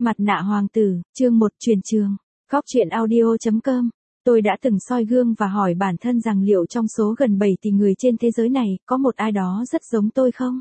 Mặt nạ hoàng tử, chương 1 truyền trường. Góc truyện audio.com. Tôi đã từng soi gương và hỏi bản thân rằng liệu trong số gần 7 tỷ người trên thế giới này, có một ai đó rất giống tôi không?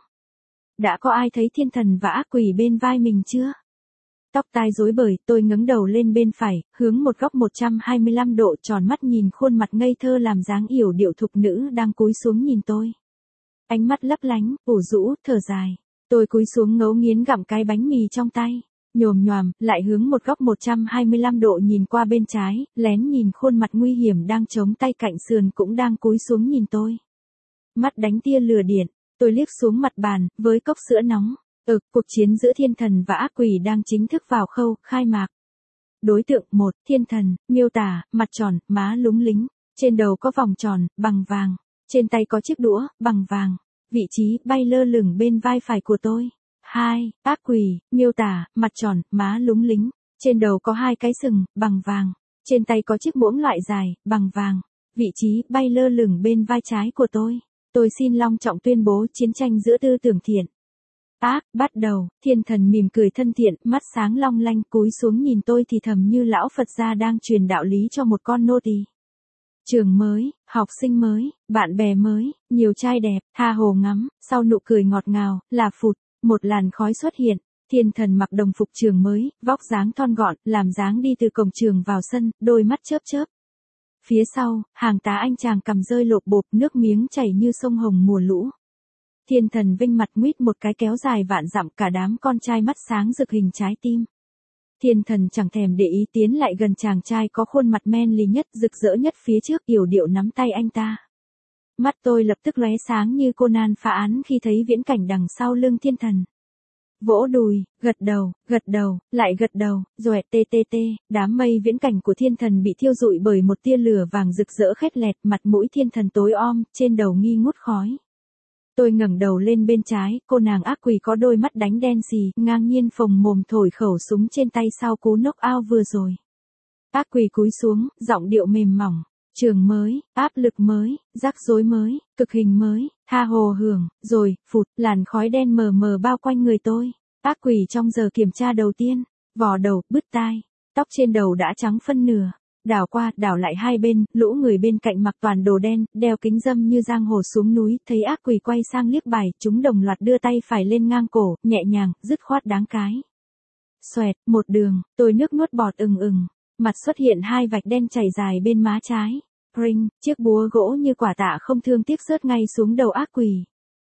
Đã có ai thấy thiên thần và ác quỷ bên vai mình chưa? Tóc tai rối bời, tôi ngẩng đầu lên bên phải, hướng một góc 125 độ, tròn mắt nhìn khuôn mặt ngây thơ làm dáng yểu điệu thục nữ đang cúi xuống nhìn tôi. Ánh mắt lấp lánh, ủ rũ, thở dài. Tôi cúi xuống ngấu nghiến gặm cái bánh mì trong tay. Nhồm nhoàm, lại hướng một góc 125 độ nhìn qua bên trái, lén nhìn khuôn mặt nguy hiểm đang chống tay cạnh sườn cũng đang cúi xuống nhìn tôi. Mắt đánh tia lửa điện, tôi liếc xuống mặt bàn, với cốc sữa nóng. Cuộc chiến giữa thiên thần và ác quỷ đang chính thức vào khâu khai mạc. Đối tượng 1, thiên thần, miêu tả, mặt tròn, má lúng lính, trên đầu có vòng tròn, bằng vàng, trên tay có chiếc đũa, bằng vàng, vị trí bay lơ lửng bên vai phải của tôi. 2, ác quỷ, miêu tả, mặt tròn, má lúng lính, trên đầu có 2 cái sừng, bằng vàng, trên tay có chiếc muỗng loại dài, bằng vàng, vị trí bay lơ lửng bên vai trái của tôi. Tôi xin long trọng tuyên bố chiến tranh giữa tư tưởng thiện ác bắt đầu. Thiên thần mỉm cười thân thiện, mắt sáng long lanh, cúi xuống nhìn tôi thì thầm như lão Phật gia đang truyền đạo lý cho một con nô tỳ. Trường mới, học sinh mới, bạn bè mới, nhiều trai đẹp, tha hồ ngắm, sau nụ cười ngọt ngào, là phụt, một làn khói xuất hiện. Thiên thần mặc đồng phục trường mới, vóc dáng thon gọn, làm dáng đi từ cổng trường vào sân, đôi mắt chớp chớp. Phía sau, hàng tá anh chàng cầm rơi lộp bộp, nước miếng chảy như sông Hồng mùa lũ. Thiên thần vinh mặt nguyết một cái kéo dài vạn dặm, cả đám con trai mắt sáng rực hình trái tim. Thiên thần chẳng thèm để ý tiến lại gần chàng trai có khuôn mặt men lì nhất, rực rỡ nhất phía trước, yểu điệu nắm tay anh ta. Mắt tôi lập tức lóe sáng như Conan phá án khi thấy viễn cảnh đằng sau lưng thiên thần. Vỗ đùi, gật đầu, lại gật đầu, rồi tê, đám mây viễn cảnh của thiên thần bị thiêu rụi bởi một tia lửa vàng rực rỡ khét lẹt, mặt mũi thiên thần tối om, trên đầu nghi ngút khói. Tôi ngẩng đầu lên bên trái, cô nàng ác quỷ có đôi mắt đánh đen xì, ngang nhiên phồng mồm thổi khẩu súng trên tay sau cú knock out vừa rồi. Ác quỷ cúi xuống, giọng điệu mềm mỏng, trường mới, áp lực mới, rắc rối mới, cực hình mới, tha hồ hưởng, rồi, phụt, làn khói đen mờ mờ bao quanh người tôi. Ác quỷ trong giờ kiểm tra đầu tiên, vò đầu, bứt tai, tóc trên đầu đã trắng phân nửa. Đảo qua, đảo lại hai bên, lũ người bên cạnh mặc toàn đồ đen, đeo kính râm như giang hồ xuống núi, thấy ác quỷ quay sang liếc bài, chúng đồng loạt đưa tay phải lên ngang cổ, nhẹ nhàng, dứt khoát đáng cái. Xoẹt, một đường, tôi nước nuốt bọt ừng, mặt xuất hiện 2 vạch đen chảy dài bên má trái. Pring, chiếc búa gỗ như quả tạ không thương tiếc rớt ngay xuống đầu ác quỷ.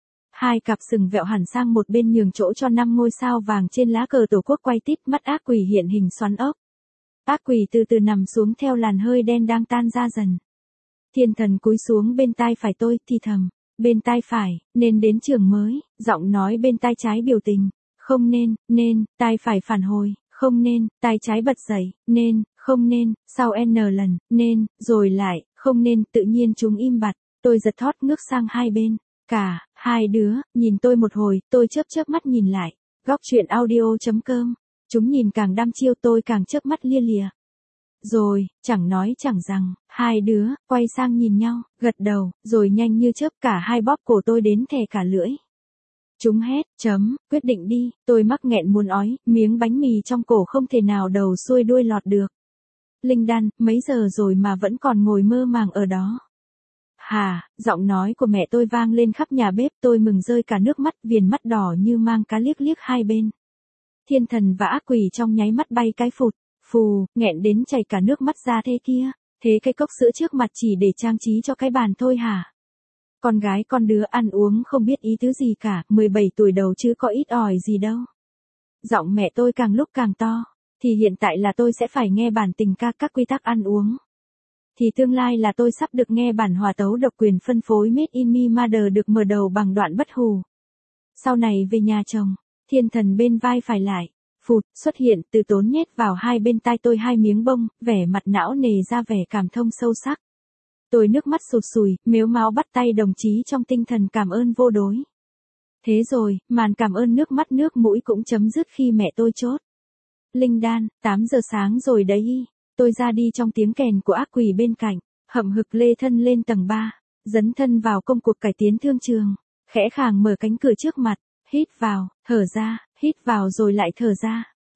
2 cặp sừng vẹo hẳn sang một bên nhường chỗ cho 5 ngôi sao vàng trên lá cờ tổ quốc quay tít, mắt ác quỷ hiện hình xoắn ốc. Ác quỷ từ từ nằm xuống theo làn hơi đen đang tan ra dần. Thiên thần cúi xuống bên tai phải tôi, thì thầm, bên tai phải, nên đến trường mới, giọng nói bên tai trái biểu tình, không nên, tai phải phản hồi, không nên, tai trái bật dậy, nên, không nên, sau n lần, nên, rồi lại, không nên, tự nhiên chúng im bặt, tôi giật thót ngước sang hai bên, cả, hai đứa, nhìn tôi một hồi, tôi chớp mắt nhìn lại, góc truyện audio.com. Chúng nhìn càng đăm chiêu, tôi càng chớp mắt lia lịa. Rồi, chẳng nói chẳng rằng, hai đứa, quay sang nhìn nhau, gật đầu, rồi nhanh như chớp cả hai bóp cổ tôi đến thè cả lưỡi. Chúng hét, quyết định đi, tôi mắc nghẹn muốn ói, miếng bánh mì trong cổ không thể nào đầu xuôi đuôi lọt được. Linh Đan, mấy giờ rồi mà vẫn còn ngồi mơ màng ở đó. Giọng nói của mẹ tôi vang lên khắp nhà bếp, tôi mừng rơi cả nước mắt, viền mắt đỏ như mang cá liếc hai bên. Thiên thần và ác quỷ trong nháy mắt bay cái phụt, phù, nghẹn đến chảy cả nước mắt ra thế kia, thế cái cốc sữa trước mặt chỉ để trang trí cho cái bàn thôi hả? Con gái con đứa ăn uống không biết ý tứ gì cả, 17 tuổi đầu chứ có ít ỏi gì đâu. Giọng mẹ tôi càng lúc càng to, thì hiện tại là tôi sẽ phải nghe bản tình ca các quy tắc ăn uống. Thì tương lai là tôi sắp được nghe bản hòa tấu độc quyền phân phối Made in Me Mother được mở đầu bằng đoạn bất hù. Sau này về nhà chồng. Thiên thần bên vai phải lại, phụt, xuất hiện, từ tốn nhét vào hai bên tai tôi 2 miếng bông, vẻ mặt não nề ra vẻ cảm thông sâu sắc. Tôi nước mắt sụt sùi, mếu máo bắt tay đồng chí trong tinh thần cảm ơn vô đối. Thế rồi, màn cảm ơn nước mắt nước mũi cũng chấm dứt khi mẹ tôi chốt. Linh Đan, 8 giờ sáng rồi đấy. Tôi ra đi trong tiếng kèn của ác quỷ bên cạnh, hậm hực lê thân lên tầng 3, dấn thân vào công cuộc cải tiến thương trường, khẽ khàng mở cánh cửa trước mặt. Hít vào, thở ra, hít vào rồi lại thở ra,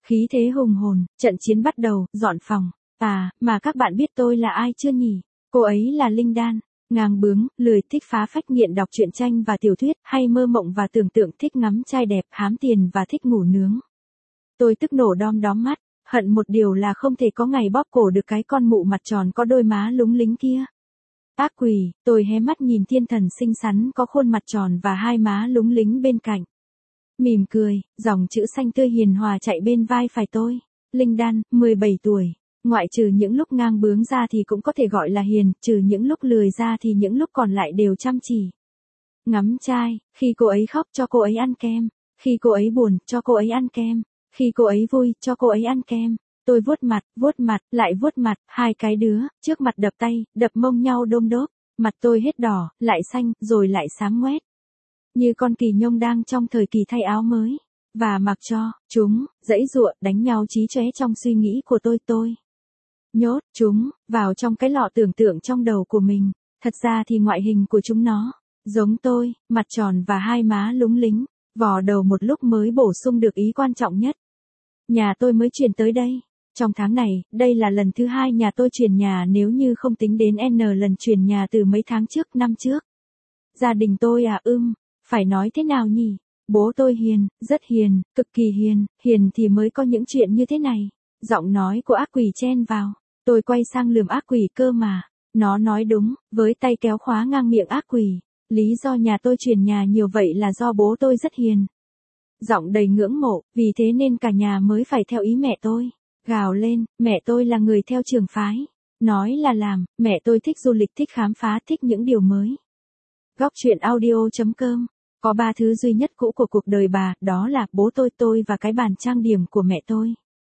Khí thế hùng hồn, trận chiến bắt đầu, dọn phòng. À, mà các bạn biết tôi là ai chưa nhỉ? Cô ấy là Linh Đan. Ngang bướng, lười, thích phá phách, nghiện đọc truyện tranh và tiểu thuyết, hay mơ mộng và tưởng tượng, thích ngắm trai đẹp, hám tiền và thích ngủ nướng. Tôi tức nổ đom đóm mắt, hận một điều là không thể có ngày bóp cổ được cái con mụ mặt tròn có đôi má lúng lính kia. Ác quỷ, tôi hé mắt nhìn thiên thần xinh xắn có khuôn mặt tròn và hai má lúng lính bên cạnh. Mỉm cười, dòng chữ xanh tươi hiền hòa chạy bên vai phải tôi. Linh Đan, 17 tuổi. Ngoại trừ những lúc ngang bướng ra thì cũng có thể gọi là hiền, trừ những lúc lười ra thì những lúc còn lại đều chăm chỉ. Ngắm trai, khi cô ấy khóc cho cô ấy ăn kem, khi cô ấy buồn cho cô ấy ăn kem, khi cô ấy vui cho cô ấy ăn kem. Tôi vuốt mặt, lại vuốt mặt, hai cái đứa, trước mặt đập tay, đập mông nhau đôm đốp, mặt tôi hết đỏ, lại xanh, rồi lại xám ngoét. Như con kỳ nhông đang trong thời kỳ thay áo mới, và mặc cho, chúng, giãy giụa, đánh nhau chí chóe trong suy nghĩ của tôi. Nhốt, chúng, vào trong cái lọ tưởng tượng trong đầu của mình, thật ra thì ngoại hình của chúng nó, giống tôi, mặt tròn và hai má lúng lính, vò đầu một lúc mới bổ sung được ý quan trọng nhất. Nhà tôi mới chuyển tới đây. Trong tháng này, đây là lần thứ 2 nhà tôi chuyển nhà nếu như không tính đến N lần chuyển nhà từ mấy tháng trước, năm trước. Gia đình tôi phải nói thế nào nhỉ? Bố tôi hiền, rất hiền, cực kỳ hiền, hiền thì mới có những chuyện như thế này. Giọng nói của ác quỷ chen vào. Tôi quay sang lườm ác quỷ cơ mà. Nó nói đúng, với tay kéo khóa ngang miệng ác quỷ. Lý do nhà tôi chuyển nhà nhiều vậy là do bố tôi rất hiền. Giọng đầy ngưỡng mộ, vì thế nên cả nhà mới phải theo ý mẹ tôi. Gào lên, mẹ tôi là người theo trường phái. Nói là làm, mẹ tôi thích du lịch, thích khám phá, thích những điều mới. Góc truyện audio.com. Có 3 thứ duy nhất cũ của cuộc đời bà, đó là bố tôi và cái bàn trang điểm của mẹ tôi.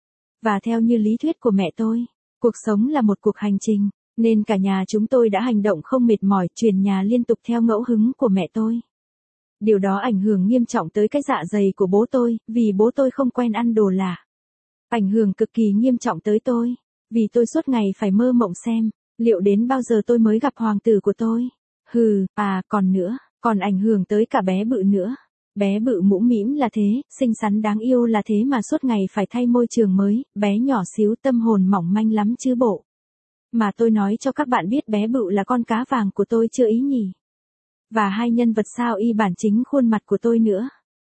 Và theo như lý thuyết của mẹ tôi, cuộc sống là một cuộc hành trình, nên cả nhà chúng tôi đã hành động không mệt mỏi, chuyển nhà liên tục theo ngẫu hứng của mẹ tôi. Điều đó ảnh hưởng nghiêm trọng tới cái dạ dày của bố tôi, vì bố tôi không quen ăn đồ lạ. Ảnh hưởng cực kỳ nghiêm trọng tới tôi, vì tôi suốt ngày phải mơ mộng xem, liệu đến bao giờ tôi mới gặp hoàng tử của tôi. Còn nữa, còn ảnh hưởng tới cả bé Bự nữa. Bé Bự mũm mĩm là thế, xinh xắn đáng yêu là thế mà suốt ngày phải thay môi trường mới, bé nhỏ xíu tâm hồn mỏng manh lắm chứ bộ. Mà tôi nói cho các bạn biết bé Bự là con cá vàng của tôi chưa ý nhỉ. Và hai nhân vật sao y bản chính khuôn mặt của tôi nữa.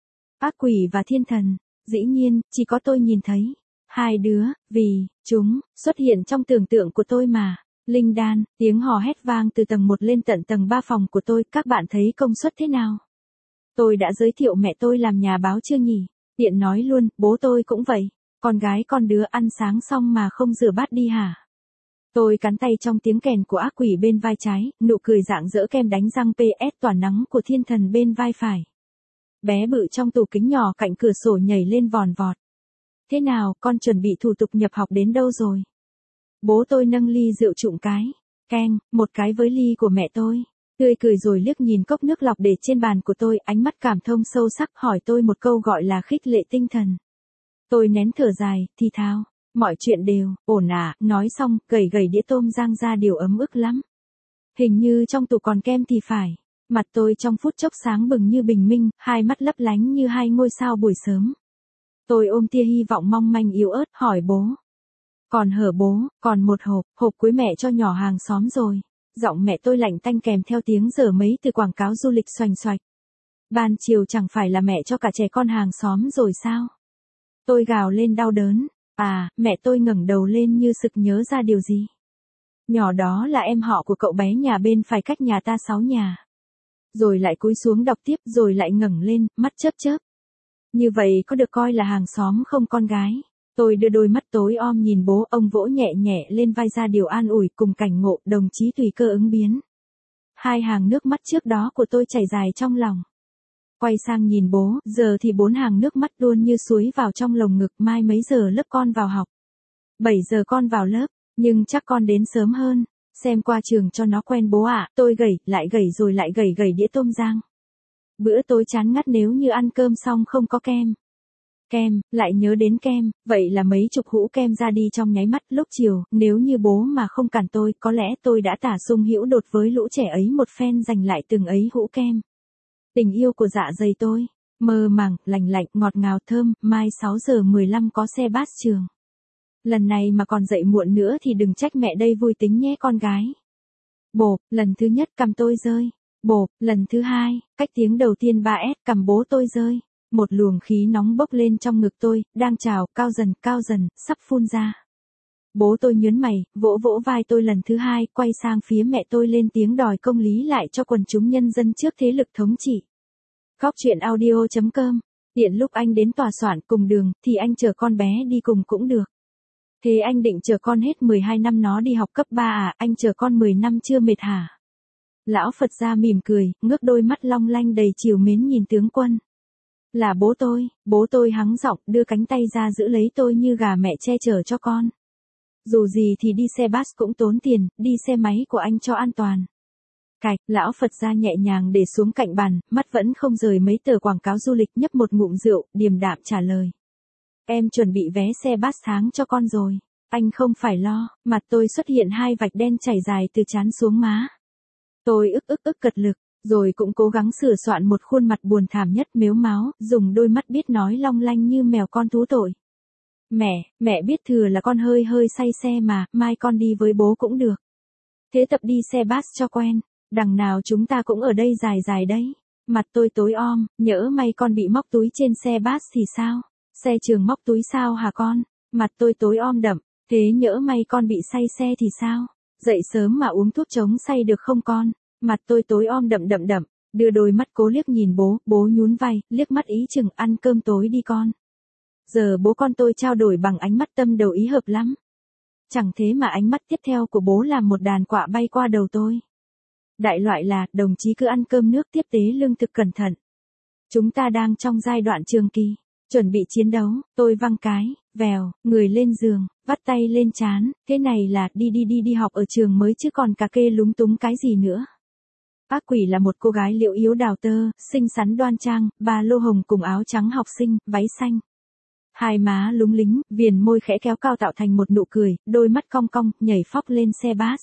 Ác quỷ và thiên thần, dĩ nhiên, chỉ có tôi nhìn thấy. Hai đứa, vì, chúng, xuất hiện trong tưởng tượng của tôi mà. Linh Đan, tiếng hò hét vang từ tầng 1 lên tận tầng 3 phòng của tôi, các bạn thấy công suất thế nào? Tôi đã giới thiệu mẹ tôi làm nhà báo chưa nhỉ? Tiện nói luôn, bố tôi cũng vậy. Con gái con đứa ăn sáng xong mà không rửa bát đi hả? Tôi cắn tay trong tiếng kèn của ác quỷ bên vai trái, nụ cười rạng rỡ kem đánh răng PS tỏa nắng của thiên thần bên vai phải. Bé Bự trong tủ kính nhỏ cạnh cửa sổ nhảy lên vòn vọt. Thế nào, con chuẩn bị thủ tục nhập học đến đâu rồi? Bố tôi nâng ly rượu trụng cái, keng, một cái với ly của mẹ tôi. Tươi cười rồi liếc nhìn cốc nước lọc để trên bàn của tôi, ánh mắt cảm thông sâu sắc hỏi tôi một câu gọi là khích lệ tinh thần. Tôi nén thở dài, thì thào, mọi chuyện đều, ổn nói xong, gẩy đĩa tôm rang ra điều ấm ức lắm. Hình như trong tủ còn kem thì phải. Mặt tôi trong phút chốc sáng bừng như bình minh, hai mắt lấp lánh như hai ngôi sao buổi sớm. Tôi ôm tia hy vọng mong manh yếu ớt, hỏi bố. Còn hở bố, còn một hộp cuối mẹ cho nhỏ hàng xóm rồi. Giọng mẹ tôi lạnh tanh kèm theo tiếng dở mấy từ quảng cáo du lịch xoành xoạch. Ban chiều chẳng phải là mẹ cho cả trẻ con hàng xóm rồi sao? Tôi gào lên đau đớn. Mẹ tôi ngẩng đầu lên như sực nhớ ra điều gì. Nhỏ đó là em họ của cậu bé nhà bên phải cách nhà ta 6 nhà. Rồi lại cúi xuống đọc tiếp, rồi lại ngẩng lên, mắt chớp chớp. Như vậy có được coi là hàng xóm không con gái? Tôi đưa đôi mắt tối om nhìn bố, ông vỗ nhẹ nhẹ lên vai ra điều an ủi, cùng cảnh ngộ, đồng chí tùy cơ ứng biến. Hai hàng nước mắt trước đó của tôi chảy dài trong lòng. Quay sang nhìn bố, giờ thì 4 hàng nước mắt luôn như suối vào trong lồng ngực. Mai mấy giờ lớp con vào học? 7 giờ con vào lớp, nhưng chắc con đến sớm hơn. Xem qua trường cho nó quen bố ạ. Tôi gẩy rồi lại gẩy đĩa tôm rang. Bữa tối chán ngắt nếu như ăn cơm xong không có kem. Lại nhớ đến kem, vậy là mấy chục hũ kem ra đi trong nháy mắt. Lúc chiều, nếu như bố mà không cản tôi, có lẽ tôi đã tả sung hữu đột với lũ trẻ ấy một phen giành lại từng ấy hũ kem. Tình yêu của dạ dày tôi, Mơ màng, lành lạnh, ngọt ngào thơm, mai 6 giờ 15 có xe bus trường. Lần này mà còn dậy muộn nữa thì đừng trách mẹ đây vui tính nhé con gái. Bộp, lần thứ nhất cầm tôi rơi. Bộp, lần thứ hai, cách tiếng đầu tiên 3S cầm bố tôi rơi. Một luồng khí nóng bốc lên trong ngực tôi, đang trào, cao dần, sắp phun ra. Bố tôi nhớn mày, vỗ vỗ vai tôi lần thứ hai, quay sang phía mẹ tôi lên tiếng đòi công lý lại cho quần chúng nhân dân trước thế lực thống trị. Góc truyện audio.com. Tiện lúc anh đến tòa soạn cùng đường, thì anh chở con bé đi cùng cũng được. Thế anh định chở con hết 12 năm nó đi học cấp 3 à, anh chở con 10 năm chưa mệt hả? Lão Phật gia mỉm cười, ngước đôi mắt long lanh đầy trìu mến nhìn tướng quân. Là bố tôi hắng giọng đưa cánh tay ra giữ lấy tôi như gà mẹ che chở cho con. Dù gì thì đi xe bus cũng tốn tiền, đi xe máy của anh cho an toàn. Cạch, lão Phật gia nhẹ nhàng để xuống cạnh bàn, mắt vẫn không rời mấy tờ quảng cáo du lịch, nhấp một ngụm rượu, điềm đạm trả lời. Em chuẩn bị vé xe bus tháng cho con rồi. Anh không phải lo. Mặt tôi xuất hiện 2 vạch đen chảy dài từ trán xuống má. Tôi ức cật lực, rồi cũng cố gắng sửa soạn một khuôn mặt buồn thảm nhất mếu máo, dùng đôi mắt biết nói long lanh như mèo con thú tội. Mẹ biết thừa là con hơi say xe mà, mai con đi với bố cũng được. Thế tập đi xe bus cho quen, đằng nào chúng ta cũng ở đây dài đấy. Mặt tôi tối om, nhỡ may con bị móc túi trên xe bus thì sao? Xe trường móc túi sao hả con? Mặt tôi tối om đậm, thế nhỡ may con bị say xe thì sao? Dậy sớm mà uống thuốc chống say được không con? Mặt tôi tối om đậm, đưa đôi mắt cố liếc nhìn bố nhún vai, liếc mắt ý chừng ăn cơm tối đi con. Giờ bố con tôi trao đổi bằng ánh mắt tâm đầu ý hợp lắm. Chẳng thế mà ánh mắt tiếp theo của bố làm một đàn quạ bay qua đầu tôi. Đại loại là, đồng chí cứ ăn cơm nước tiếp tế lương thực cẩn thận. Chúng ta đang trong giai đoạn trường kỳ, chuẩn bị chiến đấu, tôi văng cái, vèo, người lên giường, vắt tay lên trán, thế này là đi học ở trường mới chứ còn cà kê lúng túng cái gì nữa. Ác quỷ là một cô gái liễu yếu đào tơ, xinh xắn đoan trang, ba lô hồng cùng áo trắng học sinh, váy xanh. Hai má lúng lính, viền môi khẽ kéo cao tạo thành một nụ cười, đôi mắt cong cong, nhảy phóc lên xe bus.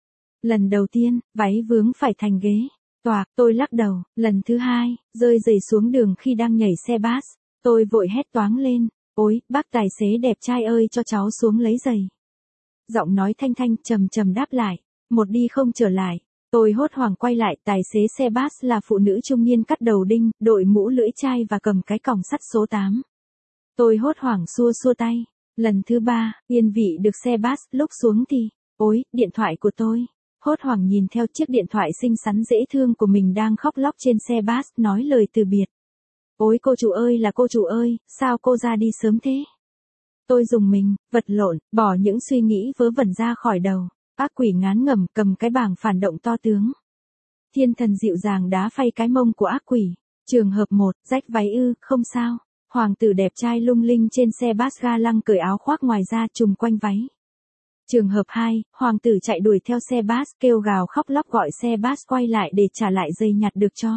Lần đầu tiên, váy vướng phải thành ghế. Toạc, tôi lắc đầu. Lần thứ hai, rơi giày xuống đường khi đang nhảy xe bus. Tôi vội hét toáng lên. Ôi, bác tài xế đẹp trai ơi cho cháu xuống lấy giày. Giọng nói thanh thanh trầm đáp lại. Một đi không trở lại. Tôi hốt hoảng quay lại, tài xế xe bus là phụ nữ trung niên cắt đầu đinh, đội mũ lưỡi chai và cầm cái còng sắt số 8. Tôi hốt hoảng xua tay. Lần thứ ba, yên vị được xe bus, lúc xuống thì, ôi, điện thoại của tôi. Hốt hoảng nhìn theo chiếc điện thoại xinh xắn dễ thương của mình đang khóc lóc trên xe bus, nói lời từ biệt. Ôi cô chủ ơi là cô chủ ơi, sao cô ra đi sớm thế? Tôi dùng mình, vật lộn, bỏ những suy nghĩ vớ vẩn ra khỏi đầu. Ác quỷ ngán ngẩm cầm cái bảng phản động to tướng. Thiên thần dịu dàng đá phay cái mông của ác quỷ. Trường hợp 1, rách váy không sao. Hoàng tử đẹp trai lung linh trên xe bus ga lăng cởi áo khoác ngoài ra trùm quanh váy. Trường hợp 2, hoàng tử chạy đuổi theo xe bus kêu gào khóc lóc gọi xe bus quay lại để trả lại giày nhặt được cho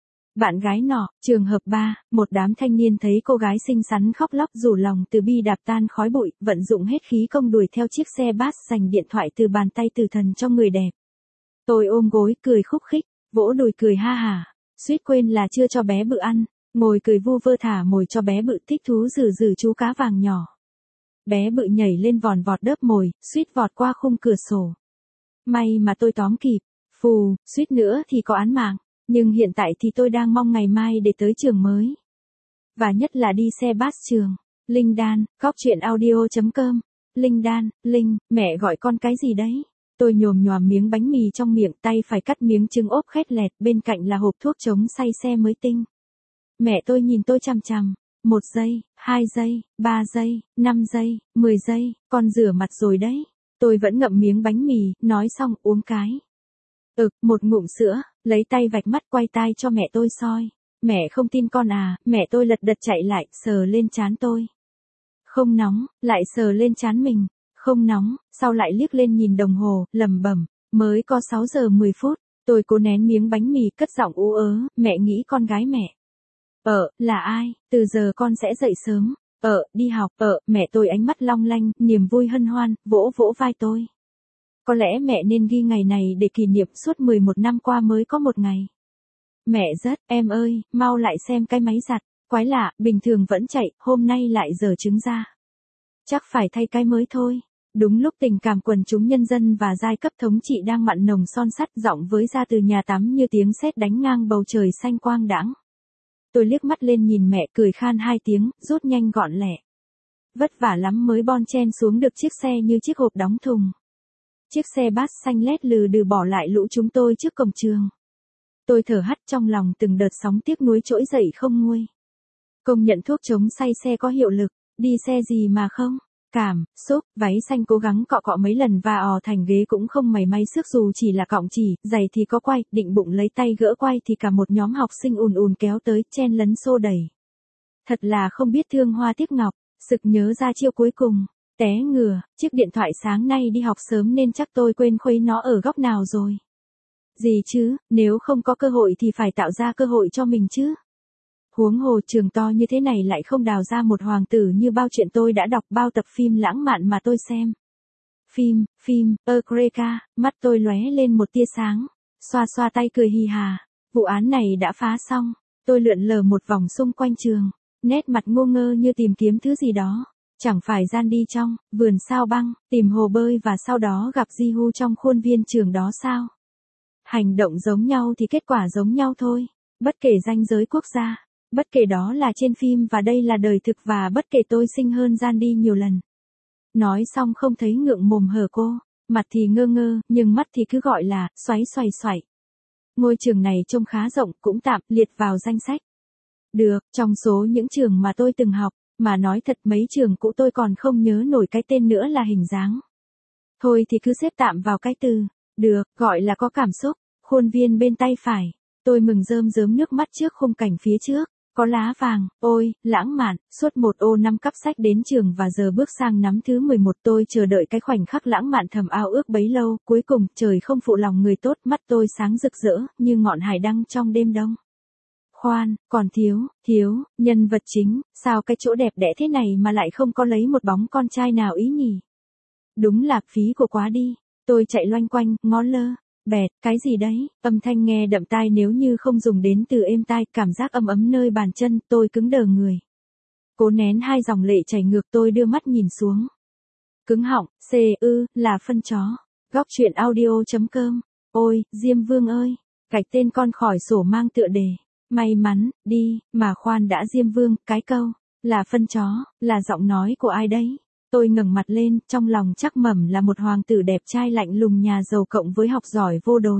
bạn gái nọ. Trường hợp 3, một đám thanh niên thấy cô gái xinh xắn khóc lóc rủ lòng từ bi đạp tan khói bụi, vận dụng hết khí công đuổi theo chiếc xe bus giành điện thoại từ bàn tay tử thần cho người đẹp. Tôi ôm gối cười khúc khích, vỗ đùi cười ha hả, suýt quên là chưa cho bé bự ăn, ngồi cười vu vơ thả mồi cho bé bự thích thú rử chú cá vàng nhỏ. Bé bự nhảy lên vòn vọt đớp mồi, suýt vọt qua khung cửa sổ. May mà tôi tóm kịp, phù, suýt nữa thì có án mạng. Nhưng hiện tại thì tôi đang mong ngày mai để tới trường mới. Và nhất là đi xe bus trường. Linh Đan, góc truyện audio.com. Linh Đan, Linh, mẹ gọi con cái gì đấy? Tôi nhồm nhòm miếng bánh mì trong miệng, tay phải cắt miếng trứng ốp khét lẹt, bên cạnh là hộp thuốc chống say xe mới tinh. Mẹ tôi nhìn tôi chằm chằm. 1 giây, 2 giây, 3 giây, 5 giây, 10 giây, con rửa mặt rồi đấy. Tôi vẫn ngậm miếng bánh mì, nói xong uống cái. Một ngụm sữa, lấy tay vạch mắt quay tai cho mẹ tôi soi. Mẹ không tin con à, mẹ tôi lật đật chạy lại, sờ lên trán tôi. Không nóng, lại sờ lên trán mình. Không nóng, sau lại liếc lên nhìn đồng hồ, lẩm bẩm, mới có 6 giờ 10 phút. Tôi cố nén miếng bánh mì cất giọng ú ớ, mẹ nghĩ con gái mẹ. Là ai, từ giờ con sẽ dậy sớm. Đi học. Mẹ tôi ánh mắt long lanh, niềm vui hân hoan, vỗ vỗ vai tôi. Có lẽ mẹ nên ghi ngày này để kỷ niệm suốt 11 năm qua mới có một ngày. Mẹ rất, em ơi, mau lại xem cái máy giặt. Quái lạ, bình thường vẫn chạy, hôm nay lại dở trứng ra. Chắc phải thay cái mới thôi. Đúng lúc tình cảm quần chúng nhân dân và giai cấp thống trị đang mặn nồng son sắt, giọng với ra từ nhà tắm như tiếng sét đánh ngang bầu trời xanh quang đãng. Tôi liếc mắt lên nhìn mẹ, cười khan hai tiếng, rút nhanh gọn lẹ. Vất vả lắm mới bon chen xuống được chiếc xe như chiếc hộp đóng thùng. Chiếc xe bát xanh lét lừ đừ bỏ lại lũ chúng tôi trước cổng trường. Tôi thở hắt, trong lòng từng đợt sóng tiếc nuối trỗi dậy không nguôi. Công nhận thuốc chống say xe có hiệu lực, đi xe gì mà không. Cảm xúc, váy xanh cố gắng cọ cọ mấy lần và ò thành ghế cũng không mảy may xước dù chỉ là cọng chỉ, giày thì có quai, định bụng lấy tay gỡ quai thì cả một nhóm học sinh ùn ùn kéo tới, chen lấn xô đẩy. Thật là không biết thương hoa tiếc ngọc, sực nhớ ra chiêu cuối cùng, té ngửa, chiếc điện thoại sáng nay đi học sớm nên chắc tôi quên khuấy nó ở góc nào rồi. Gì chứ, nếu không có cơ hội thì phải tạo ra cơ hội cho mình chứ. Huống hồ trường to như thế này lại không đào ra một hoàng tử như bao chuyện tôi đã đọc, bao tập phim lãng mạn mà tôi xem. Phim, Eureka, mắt tôi lóe lên một tia sáng, xoa xoa tay cười hì hà. Vụ án này đã phá xong, tôi lượn lờ một vòng xung quanh trường, nét mặt ngô ngơ như tìm kiếm thứ gì đó. Chẳng phải gian đi trong vườn sao băng, tìm hồ bơi và sau đó gặp Ji-hu trong khuôn viên trường đó sao? Hành động giống nhau thì kết quả giống nhau thôi, bất kể ranh giới quốc gia. Bất kể đó là trên phim và đây là đời thực và bất kể tôi xinh hơn gian đi nhiều lần. Nói xong không thấy ngượng mồm hở cô, mặt thì ngơ ngơ, nhưng mắt thì cứ gọi là, xoáy xoay xoay. Ngôi trường này trông khá rộng, cũng tạm liệt vào danh sách. Được, trong số những trường mà tôi từng học, mà nói thật mấy trường cũ tôi còn không nhớ nổi cái tên nữa là hình dáng. Thôi thì cứ xếp tạm vào cái từ, được, gọi là có cảm xúc, khuôn viên bên tay phải. Tôi mừng rơm rớm nước mắt trước khung cảnh phía trước. Có lá vàng, ôi, lãng mạn, suốt một ô năm cắp sách đến trường và giờ bước sang năm thứ 11 tôi chờ đợi cái khoảnh khắc lãng mạn thầm ao ước bấy lâu, cuối cùng trời không phụ lòng người tốt, mắt tôi sáng rực rỡ, như ngọn hải đăng trong đêm đông. Khoan, còn thiếu, nhân vật chính, sao cái chỗ đẹp đẽ thế này mà lại không có lấy một bóng con trai nào ý nhỉ? Đúng là phí của quá đi, tôi chạy loanh quanh, ngó lơ. Bẹt, cái gì đấy, âm thanh nghe đậm tai nếu như không dùng đến từ êm tai, cảm giác ấm ấm nơi bàn chân, tôi cứng đờ người. Cố nén hai dòng lệ chảy ngược tôi đưa mắt nhìn xuống. Cứng họng, là phân chó. Góc truyện audio.com. Ôi, Diêm Vương ơi, gạch tên con khỏi sổ mang tựa đề. May mắn, đi, mà khoan đã Diêm Vương, cái câu, là phân chó, là giọng nói của ai đấy? Tôi ngẩng mặt lên, trong lòng chắc mẩm là một hoàng tử đẹp trai lạnh lùng nhà giàu cộng với học giỏi vô đối.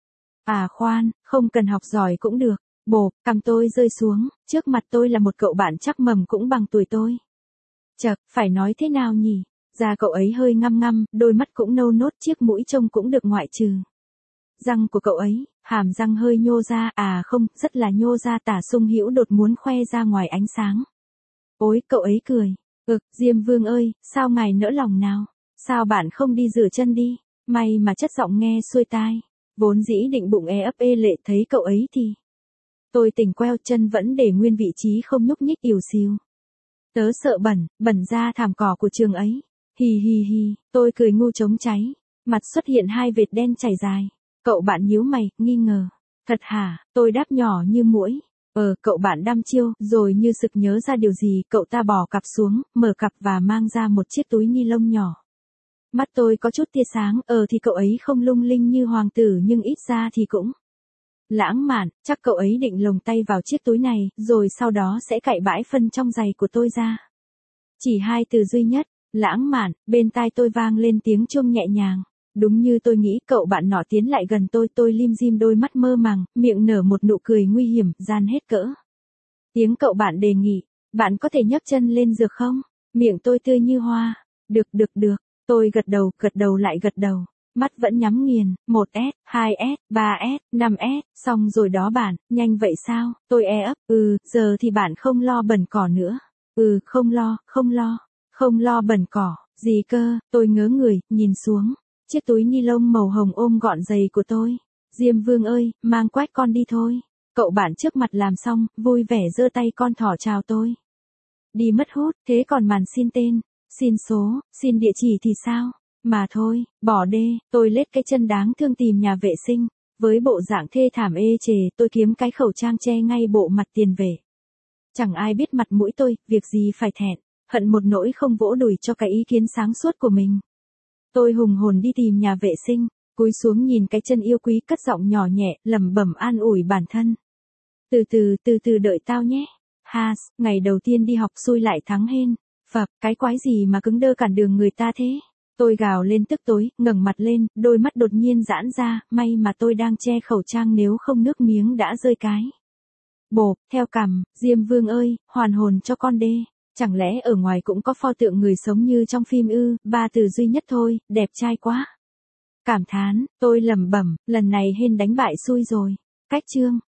À khoan, không cần học giỏi cũng được. Bộp, cằm tôi rơi xuống, trước mặt tôi là một cậu bạn chắc mẩm cũng bằng tuổi tôi. Chậc, phải nói thế nào nhỉ? Da cậu ấy hơi ngăm ngăm, đôi mắt cũng nâu nốt, chiếc mũi trông cũng được ngoại trừ. Răng của cậu ấy, hàm răng hơi nhô ra, à không, rất là nhô ra, tả sung hữu đột muốn khoe ra ngoài ánh sáng. Ôi, cậu ấy cười. Diêm Vương ơi, sao ngài nỡ lòng nào? Sao bạn không đi rửa chân đi? May mà chất giọng nghe xuôi tai. Vốn dĩ định bụng ấp ê lệ thấy cậu ấy thì. Tôi tỉnh queo, chân vẫn để nguyên vị trí không nhúc nhích, ỉu xìu. Tớ sợ bẩn ra thảm cỏ của trường ấy. Hi, tôi cười ngu trống cháy. Mặt xuất hiện hai vệt đen chảy dài. Cậu bạn nhíu mày, nghi ngờ. Thật hả? Tôi đáp nhỏ như muỗi. Cậu bạn đăm chiêu, rồi như sực nhớ ra điều gì, cậu ta bỏ cặp xuống, mở cặp và mang ra một chiếc túi ni lông nhỏ. Mắt tôi có chút tia sáng, thì cậu ấy không lung linh như hoàng tử nhưng ít ra thì cũng lãng mạn, chắc cậu ấy định lồng tay vào chiếc túi này, rồi sau đó sẽ cạy bãi phân trong giày của tôi ra. Chỉ hai từ duy nhất, lãng mạn, bên tai tôi vang lên tiếng chuông nhẹ nhàng. Đúng như tôi nghĩ, cậu bạn nọ tiến lại gần tôi lim dim đôi mắt mơ màng, miệng nở một nụ cười nguy hiểm, gian hết cỡ. Tiếng cậu bạn đề nghị, bạn có thể nhấc chân lên được không? Miệng tôi tươi như hoa. Được. Tôi gật đầu lại gật đầu. Mắt vẫn nhắm nghiền, 1S, 2S, 3S, 5S, xong rồi đó bạn, nhanh vậy sao? Tôi ấp, giờ thì bạn không lo bẩn cỏ nữa. Không lo bẩn cỏ, gì cơ? Tôi ngớ người, nhìn xuống. Chiếc túi ni lông màu hồng ôm gọn giày của tôi. Diêm Vương ơi, mang quách con đi thôi. Cậu bạn trước mặt làm xong, vui vẻ giơ tay con thỏ chào tôi. Đi mất hút, thế còn màn xin tên, xin số, xin địa chỉ thì sao? Mà thôi, bỏ đê, tôi lết cái chân đáng thương tìm nhà vệ sinh. Với bộ dạng thê thảm ê chề, tôi kiếm cái khẩu trang che ngay bộ mặt tiền vệ. Chẳng ai biết mặt mũi tôi, việc gì phải thẹn, hận một nỗi không vỗ đùi cho cái ý kiến sáng suốt của mình. Tôi hùng hồn đi tìm nhà vệ sinh, cúi xuống nhìn cái chân yêu quý, cất giọng nhỏ nhẹ, lẩm bẩm an ủi bản thân. Từ từ đợi tao nhé. Ngày đầu tiên đi học xui lại thắng hên. Phập, cái quái gì mà cứng đơ cản đường người ta thế? Tôi gào lên tức tối, ngẩng mặt lên, đôi mắt đột nhiên giãn ra, may mà tôi đang che khẩu trang nếu không nước miếng đã rơi cái. Bộp, theo cằm, Diêm Vương ơi, hoàn hồn cho con đê. Chẳng lẽ ở ngoài cũng có pho tượng người sống như trong phim ư? 3 từ duy nhất thôi, đẹp trai quá. Cảm thán, tôi lẩm bẩm, lần này hên đánh bại xui rồi. Cách chương.